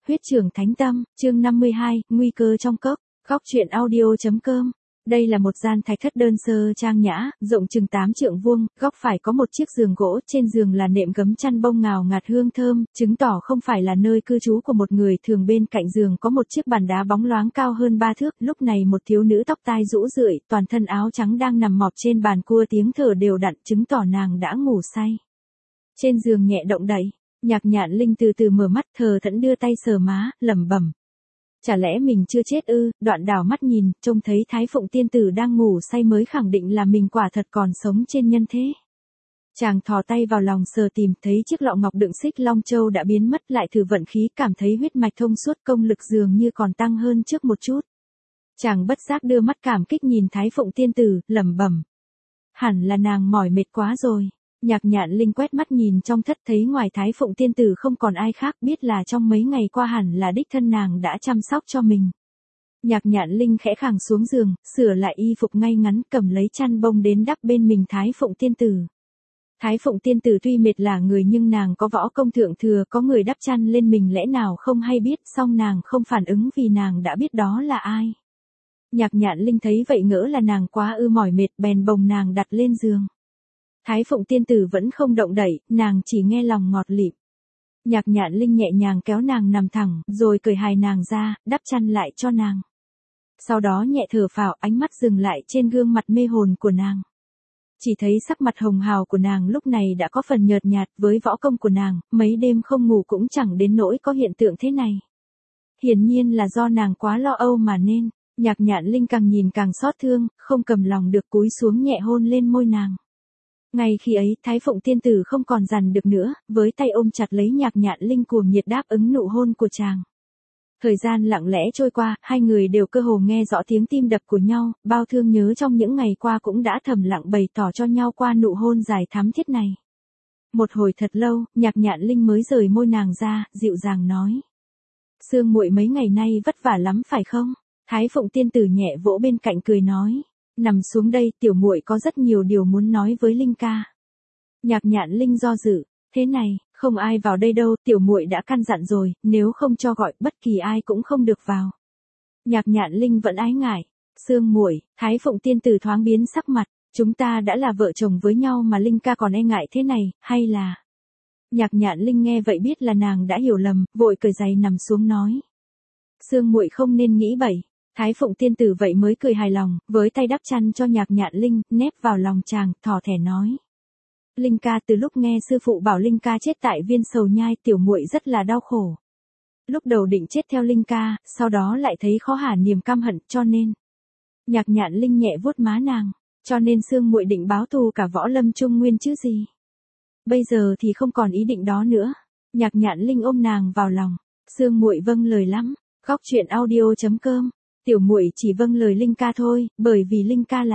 Huyết Trưởng Thánh Tâm, chương 52, nguy cơ trong cốc, góc truyện audio.com. Đây là một gian thạch thất đơn sơ trang nhã, rộng chừng 8 trượng vuông, góc phải có một chiếc giường gỗ, trên giường là nệm gấm chăn bông ngào ngạt hương thơm, chứng tỏ không phải là nơi cư trú của một người thường. Bên cạnh giường có một chiếc bàn đá bóng loáng cao hơn 3 thước, lúc này một thiếu nữ tóc tai rũ rượi, toàn thân áo trắng đang nằm mọp trên bàn cua, tiếng thở đều đặn, chứng tỏ nàng đã ngủ say. Trên giường nhẹ động đậy, Nhạc Nhạn Linh từ từ mở mắt, thờ thẫn đưa tay sờ má, lẩm bẩm. Chả lẽ mình chưa chết ư? Đoạn đảo mắt nhìn, trông thấy Thái Phụng tiên tử đang ngủ say mới khẳng định là mình quả thật còn sống trên nhân thế. Chàng thò tay vào lòng sờ tìm, thấy chiếc lọ ngọc đựng xích long châu đã biến mất, lại thử vận khí, cảm thấy huyết mạch thông suốt, công lực dường như còn tăng hơn trước một chút. Chàng bất giác đưa mắt cảm kích nhìn Thái Phụng tiên tử, lẩm bẩm. Hẳn là nàng mỏi mệt quá rồi. Nhạc Nhạn Linh quét mắt nhìn trong thất, thấy ngoài Thái Phụng tiên tử không còn ai khác, biết là trong mấy ngày qua hẳn là đích thân nàng đã chăm sóc cho mình. Nhạc Nhạn Linh khẽ khàng xuống giường, sửa lại y phục ngay ngắn, cầm lấy chăn bông đến đắp bên mình Thái Phụng tiên tử. Thái Phụng tiên tử tuy mệt là người nhưng nàng có võ công thượng thừa, có người đắp chăn lên mình lẽ nào không hay biết, song nàng không phản ứng vì nàng đã biết đó là ai. Nhạc Nhạn Linh thấy vậy ngỡ là nàng quá mỏi mệt, bèn bồng nàng đặt lên giường. Thái Phụng tiên tử vẫn không động đậy, nàng chỉ nghe lòng ngọt lịm. Nhạc Nhạn Linh nhẹ nhàng kéo nàng nằm thẳng, rồi cởi hài nàng ra, đắp chăn lại cho nàng. Sau đó nhẹ thở phào, ánh mắt dừng lại trên gương mặt mê hồn của nàng. Chỉ thấy sắc mặt hồng hào của nàng lúc này đã có phần nhợt nhạt, với võ công của nàng, mấy đêm không ngủ cũng chẳng đến nỗi có hiện tượng thế này. Hiển nhiên là do nàng quá lo âu mà nên. Nhạc Nhạn Linh càng nhìn càng xót thương, không cầm lòng được cúi xuống nhẹ hôn lên môi nàng. Ngay khi ấy, Thái Phụng tiên tử không còn dằn được nữa, với tay ôm chặt lấy Nhạc Nhạn Linh cuồng nhiệt đáp ứng nụ hôn của chàng. Thời gian lặng lẽ trôi qua, hai người đều cơ hồ nghe rõ tiếng tim đập của nhau, bao thương nhớ trong những ngày qua cũng đã thầm lặng bày tỏ cho nhau qua nụ hôn dài thắm thiết này. Một hồi thật lâu, Nhạc Nhạn Linh mới rời môi nàng ra, dịu dàng nói. Sương muội mấy ngày nay vất vả lắm phải không? Thái Phụng tiên tử nhẹ vỗ bên cạnh cười nói. Nằm xuống đây, tiểu muội có rất nhiều điều muốn nói với Linh ca. Nhạc Nhạn Linh do dự, thế này, không ai vào đây đâu, tiểu muội đã căn dặn rồi, nếu không cho gọi, bất kỳ ai cũng không được vào. Nhạc Nhạn Linh vẫn ái ngại. Sương muội, Thái Phụng tiên tử thoáng biến sắc mặt, chúng ta đã là vợ chồng với nhau mà Linh ca còn e ngại thế này, hay là... Nhạc Nhạn Linh nghe vậy biết là nàng đã hiểu lầm, vội cởi giày nằm xuống nói. Sương muội không nên nghĩ bậy. Thái Phụng tiên tử vậy mới cười hài lòng, với tay đắp chăn cho Nhạc Nhạn Linh, nép vào lòng chàng, thỏ thẻ nói. Linh ca, từ lúc nghe sư phụ bảo Linh ca chết tại Viên Sầu Nhai, tiểu muội rất là đau khổ. Lúc đầu định chết theo Linh ca, sau đó lại thấy khó hả niềm căm hận, cho nên. Nhạc Nhạn Linh nhẹ vuốt má nàng, cho nên sương muội định báo thù cả Võ Lâm Trung Nguyên chứ gì. Bây giờ thì không còn ý định đó nữa. Nhạc Nhạn Linh ôm nàng vào lòng, sương muội vâng lời lắm. Góc truyện audio.com. Tiểu muội chỉ vâng lời Linh ca thôi, bởi vì Linh ca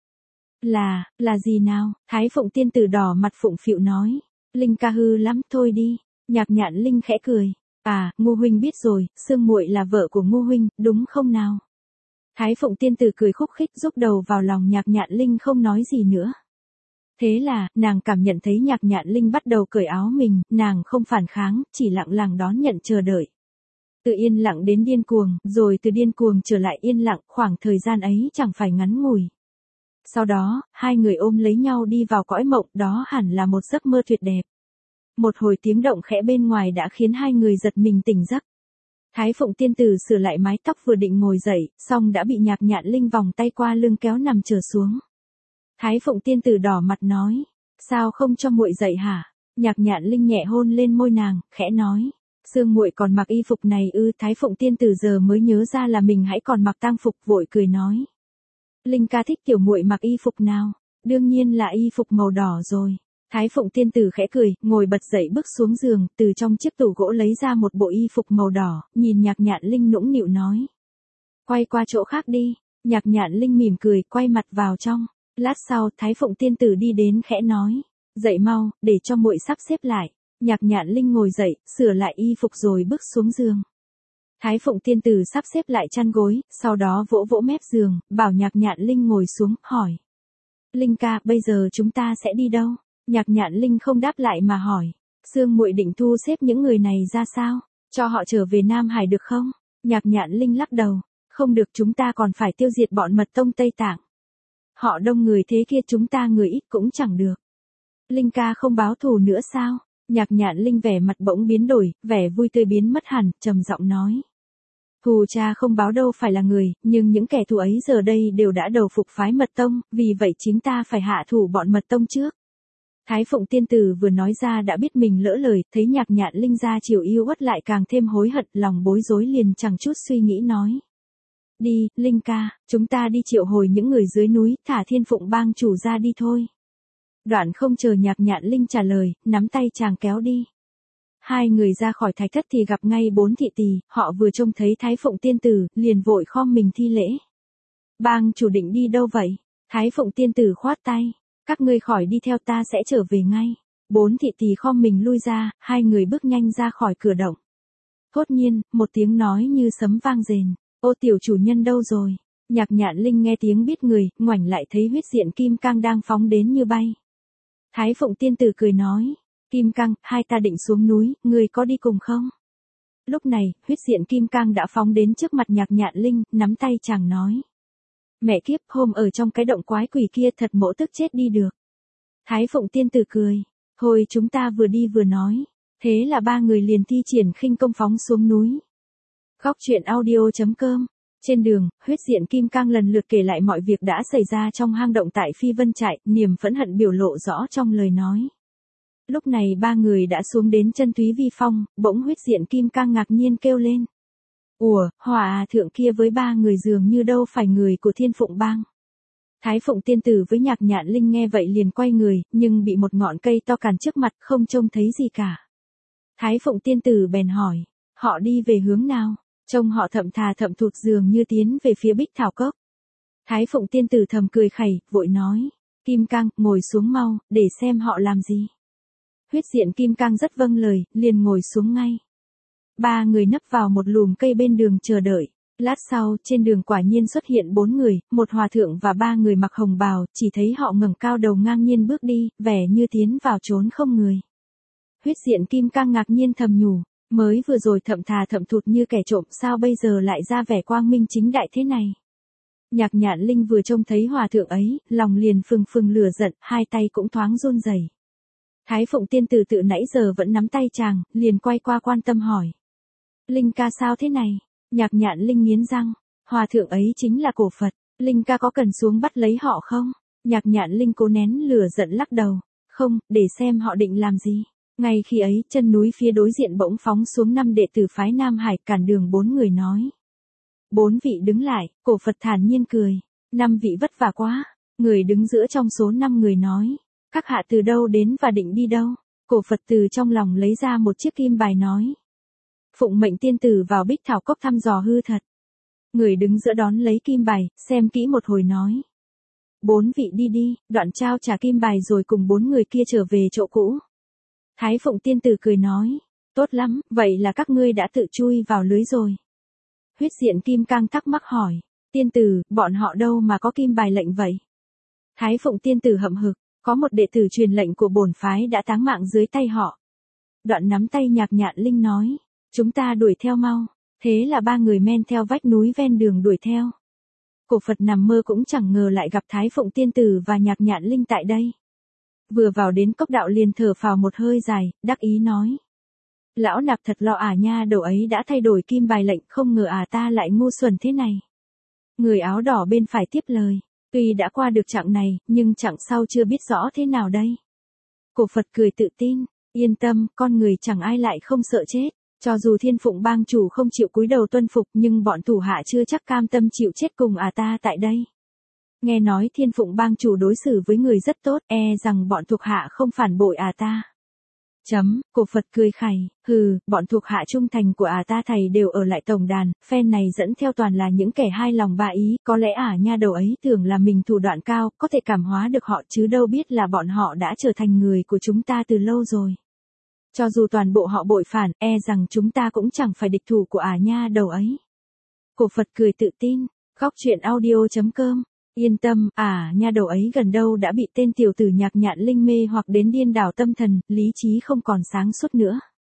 là gì nào? Thái Phụng tiên tử đỏ mặt phụng phịu nói. Linh ca hư lắm, thôi đi. Nhạc Nhạn Linh khẽ cười. À, Ngô huynh biết rồi, sương muội là vợ của Ngô huynh, đúng không nào? Thái Phụng tiên tử cười khúc khích, rúc đầu vào lòng Nhạc Nhạn Linh không nói gì nữa. Thế là, nàng cảm nhận thấy Nhạc Nhạn Linh bắt đầu cởi áo mình, nàng không phản kháng, chỉ lặng lặng đón nhận chờ đợi. Từ yên lặng đến điên cuồng, rồi từ điên cuồng trở lại yên lặng, khoảng thời gian ấy chẳng phải ngắn ngủi. Sau đó, hai người ôm lấy nhau đi vào cõi mộng, đó hẳn là một giấc mơ tuyệt đẹp. Một hồi tiếng động khẽ bên ngoài đã khiến hai người giật mình tỉnh giấc. Thái Phụng tiên tử sửa lại mái tóc vừa định ngồi dậy, song đã bị Nhạc Nhạn Linh vòng tay qua lưng kéo nằm trở xuống. Thái Phụng tiên tử đỏ mặt nói, sao không cho muội dậy hả? Nhạc Nhạn Linh nhẹ hôn lên môi nàng, khẽ nói. Sương muội còn mặc y phục này ư? Thái Phụng tiên tử giờ mới nhớ ra là mình hãy còn mặc tang phục, vội cười nói. Linh ca thích tiểu muội mặc y phục nào? Đương nhiên là y phục màu đỏ rồi. Thái Phụng tiên tử khẽ cười, ngồi bật dậy bước xuống giường, từ trong chiếc tủ gỗ lấy ra một bộ y phục màu đỏ, nhìn Nhạc Nhạn Linh nũng nịu nói. Quay qua chỗ khác đi. Nhạc Nhạn Linh mỉm cười, quay mặt vào trong. Lát sau, Thái Phụng tiên tử đi đến khẽ nói. Dậy mau, để cho muội sắp xếp lại. Nhạc Nhạn Linh ngồi dậy, sửa lại y phục rồi bước xuống giường. Thái Phụng tiên tử sắp xếp lại chăn gối, sau đó vỗ vỗ mép giường, bảo Nhạc Nhạn Linh ngồi xuống, hỏi. Linh ca, bây giờ chúng ta sẽ đi đâu? Nhạc Nhạn Linh không đáp lại mà hỏi. Sương muội định thu xếp những người này ra sao? Cho họ trở về Nam Hải được không? Nhạc Nhạn Linh lắc đầu. Không được, chúng ta còn phải tiêu diệt bọn mật tông Tây Tạng. Họ đông người thế kia, chúng ta người ít cũng chẳng được. Linh ca không báo thù nữa sao? Nhạc Nhạn Linh vẻ mặt bỗng biến đổi, vẻ vui tươi biến mất hẳn, trầm giọng nói. Thù cha không báo đâu phải là người, nhưng những kẻ thù ấy giờ đây đều đã đầu phục phái mật tông, vì vậy chính ta phải hạ thủ bọn mật tông trước. Thái Phụng tiên tử vừa nói ra đã biết mình lỡ lời, thấy Nhạc Nhạn Linh ra chiều yêu uất lại càng thêm hối hận, lòng bối rối liền chẳng chút suy nghĩ nói. Đi, Linh ca, chúng ta đi triệu hồi những người dưới núi, thả Thiên Phụng bang chủ ra đi thôi. Đoạn không chờ Nhạc Nhạn Linh trả lời, nắm tay chàng kéo đi. Hai người ra khỏi thạch thất thì gặp ngay 4 thị tỳ, họ vừa trông thấy Thái Phụng tiên tử, liền vội khom mình thi lễ. Bang chủ định đi đâu vậy? Thái Phụng tiên tử khoát tay. Các ngươi khỏi đi theo ta sẽ trở về ngay. 4 thị tỳ khom mình lui ra, hai người bước nhanh ra khỏi cửa động. Thốt nhiên, một tiếng nói như sấm vang rền. Ô tiểu chủ nhân đâu rồi? Nhạc Nhạn Linh nghe tiếng biết người, ngoảnh lại thấy huyết diện kim cang đang phóng đến như bay. Thái Phụng tiên tử cười nói. Kim cang, hai ta định xuống núi, ngươi có đi cùng không? Lúc này, huyết diện kim cang đã phóng đến trước mặt Nhạc Nhạn Linh, nắm tay chàng nói. Mẹ kiếp, hôm ở trong cái động quái quỷ kia thật mỗ tức chết đi được. Thái Phụng tiên tử cười. Thôi chúng ta vừa đi vừa nói. Thế là ba người liền thi triển khinh công phóng xuống núi. Góc truyện audio.com. Trên đường, huyết diện kim cang lần lượt kể lại mọi việc đã xảy ra trong hang động tại Phi Vân Trại, niềm phẫn hận biểu lộ rõ trong lời nói. Lúc này ba người đã xuống đến chân Túy Vi Phong, bỗng huyết diện kim cang ngạc nhiên kêu lên. Ủa, Hòa thượng kia với ba người dường như đâu phải người của Thiên Phụng bang. Thái Phụng tiên tử với Nhạc Nhạn Linh nghe vậy liền quay người, nhưng bị một ngọn cây to cản trước mặt, không trông thấy gì cả. Thái Phụng tiên tử bèn hỏi, họ đi về hướng nào? Trông họ thậm thà thậm thụt dường như tiến về phía Bích Thảo Cốc. Thái Phụng tiên tử thầm cười khẩy, vội nói, Kim Cang, ngồi xuống mau, để xem họ làm gì. Huyết diện Kim Cang rất vâng lời, liền ngồi xuống ngay. Ba người nấp vào một lùm cây bên đường chờ đợi. Lát sau, trên đường quả nhiên xuất hiện 4 người, một hòa thượng và 3 người mặc hồng bào, chỉ thấy họ ngẩng cao đầu ngang nhiên bước đi, vẻ như tiến vào chốn không người. Huyết diện Kim Cang ngạc nhiên thầm nhủ, mới vừa rồi thậm thà thậm thụt như kẻ trộm, sao bây giờ lại ra vẻ quang minh chính đại thế này. Nhạc Nhạn Linh vừa trông thấy hòa thượng ấy, lòng liền phừng phừng lửa giận, hai tay cũng thoáng run rẩy. Thái Phụng tiên tử tự nãy giờ vẫn nắm tay chàng, liền quay qua quan tâm hỏi. Linh ca sao thế này? Nhạc Nhạn Linh nghiến răng, hòa thượng ấy chính là Cổ Phật, Linh ca có cần xuống bắt lấy họ không? Nhạc Nhạn Linh cố nén lửa giận lắc đầu, không, để xem họ định làm gì. Ngay khi ấy, chân núi phía đối diện bỗng phóng xuống 5 đệ tử phái Nam Hải, cản đường 4 người nói. 4 vị đứng lại, Cổ Phật thản nhiên cười, 5 vị vất vả quá. Người đứng giữa trong số 5 người nói, các hạ từ đâu đến và định đi đâu? Cổ Phật từ trong lòng lấy ra một chiếc kim bài nói. Phụng mệnh tiên tử vào Bích Thảo Cốc thăm dò hư thật. Người đứng giữa đón lấy kim bài, xem kỹ một hồi nói. 4 vị đi đi, đoạn trao trả kim bài rồi cùng 4 người kia trở về chỗ cũ. Thái Phụng tiên tử cười nói, tốt lắm, vậy là các ngươi đã tự chui vào lưới rồi. Huyết diện Kim Cang thắc mắc hỏi, tiên tử, bọn họ đâu mà có kim bài lệnh vậy? Thái Phụng tiên tử hậm hực, có một đệ tử truyền lệnh của bổn phái đã táng mạng dưới tay họ. Đoạn nắm tay Nhạc Nhạn Linh nói, chúng ta đuổi theo mau. Thế là ba người men theo vách núi ven đường đuổi theo. Cổ Phật nằm mơ cũng chẳng ngờ lại gặp Thái Phụng tiên tử và Nhạc Nhạn Linh tại đây. Vừa vào đến cốc đạo liền thở phào một hơi dài, đắc ý nói. Lão nạp thật lo nha, đầu ấy đã thay đổi kim bài lệnh, không ngờ ta lại ngu xuẩn thế này. Người áo đỏ bên phải tiếp lời, tuy đã qua được chặng này, nhưng chặng sau chưa biết rõ thế nào đây. Cổ Phật cười tự tin, yên tâm, con người chẳng ai lại không sợ chết. Cho dù Thiên Phụng bang chủ không chịu cúi đầu tuân phục, nhưng bọn thủ hạ chưa chắc cam tâm chịu chết cùng ta tại đây. Nghe nói Thiên Phụng bang chủ đối xử với người rất tốt, rằng bọn thuộc hạ không phản bội ta. Cổ Phật cười khẩy, bọn thuộc hạ trung thành của ta thầy đều ở lại tổng đàn, phen này dẫn theo toàn là những kẻ hai lòng ba ý, có lẽ nha đầu ấy tưởng là mình thủ đoạn cao, có thể cảm hóa được họ chứ đâu biết là bọn họ đã trở thành người của chúng ta từ lâu rồi. Cho dù toàn bộ họ bội phản, rằng chúng ta cũng chẳng phải địch thủ của nha đầu ấy. Cổ Phật cười tự tin, góc truyện audio.com. Yên tâm, nha đầu ấy gần đâu đã bị tên tiểu tử Nhạc Nhạn Linh mê hoặc đến điên đảo tâm thần, lý trí không còn sáng suốt nữa.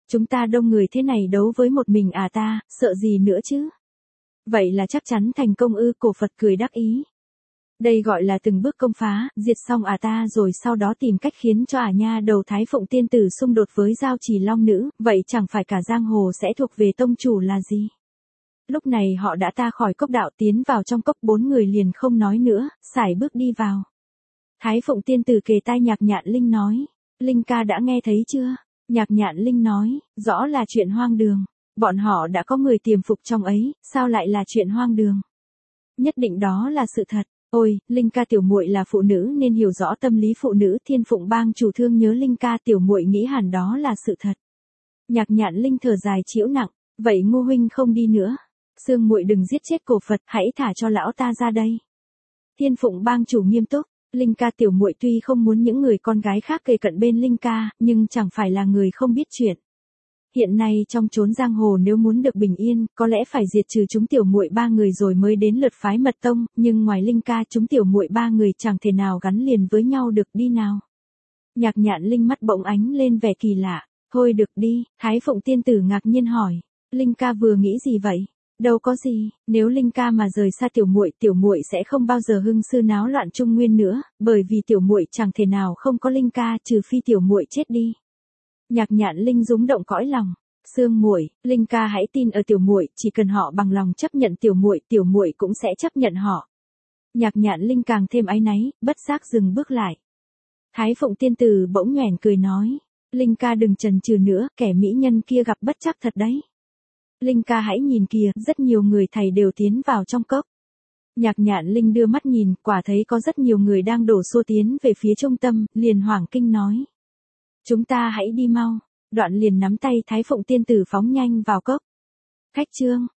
Chúng ta đông người thế này đấu với một mình à ta, sợ gì nữa chứ? Vậy là chắc chắn thành công ư? Cổ Phật cười đắc ý. Đây gọi là từng bước công phá, diệt xong à ta rồi sau đó tìm cách khiến cho à nha đầu Thái Phụng tiên tử xung đột với Giao Chỉ Long nữ, vậy chẳng phải cả giang hồ sẽ thuộc về tông chủ là gì? Lúc này họ đã ta khỏi cốc đạo tiến vào trong cốc, 4 người liền không nói nữa, sải bước đi vào. Thái Phụng tiên tử kề tai Nhạc Nhạn Linh nói, Linh ca đã nghe thấy chưa? Nhạc Nhạn Linh nói, rõ là chuyện hoang đường, bọn họ đã có người tiềm phục trong ấy, sao lại là chuyện hoang đường? Nhất định đó là sự thật. Ôi, Linh ca tiểu muội là phụ nữ nên hiểu rõ tâm lý phụ nữ, Thiên Phụng bang chủ thương nhớ Linh ca tiểu muội nghĩ hẳn đó là sự thật. Nhạc Nhạn Linh thở dài chịu nặng, vậy Ngô huynh không đi nữa. Sương muội đừng giết chết Cổ Phật, hãy thả cho lão ta ra đây. Thiên Phụng bang chủ nghiêm túc, Linh ca tiểu muội tuy không muốn những người con gái khác kề cận bên Linh ca, nhưng chẳng phải là người không biết chuyện. Hiện nay trong chốn giang hồ nếu muốn được bình yên, có lẽ phải diệt trừ chúng tiểu muội 3 người rồi mới đến lượt phái mật tông, nhưng ngoài Linh ca chúng tiểu muội 3 người chẳng thể nào gắn liền với nhau được đi nào. Nhạc Nhạn Linh mắt bỗng ánh lên vẻ kỳ lạ, thôi được đi, Thái Phụng tiên tử ngạc nhiên hỏi, Linh ca vừa nghĩ gì vậy? Đâu có gì, nếu Linh ca mà rời xa tiểu muội sẽ không bao giờ hưng sư náo loạn Trung Nguyên nữa, bởi vì tiểu muội chẳng thể nào không có Linh ca trừ phi tiểu muội chết đi. Nhạc Nhạn Linh rúng động cõi lòng, Sương muội, Linh ca hãy tin ở tiểu muội, chỉ cần họ bằng lòng chấp nhận tiểu muội cũng sẽ chấp nhận họ. Nhạc Nhạn Linh càng thêm áy náy, bất giác dừng bước lại. Thái Phụng tiên tử bỗng nhoẻn cười nói, Linh ca đừng chần chừ nữa, kẻ mỹ nhân kia gặp bất trắc thật đấy. Linh ca hãy nhìn kìa, rất nhiều người thầy đều tiến vào trong cốc. Nhạc Nhạn Linh đưa mắt nhìn, quả thấy có rất nhiều người đang đổ xô tiến về phía trung tâm, liền hoảng kinh nói. Chúng ta hãy đi mau, đoạn liền nắm tay Thái Phụng tiên tử phóng nhanh vào cốc. Khách trương,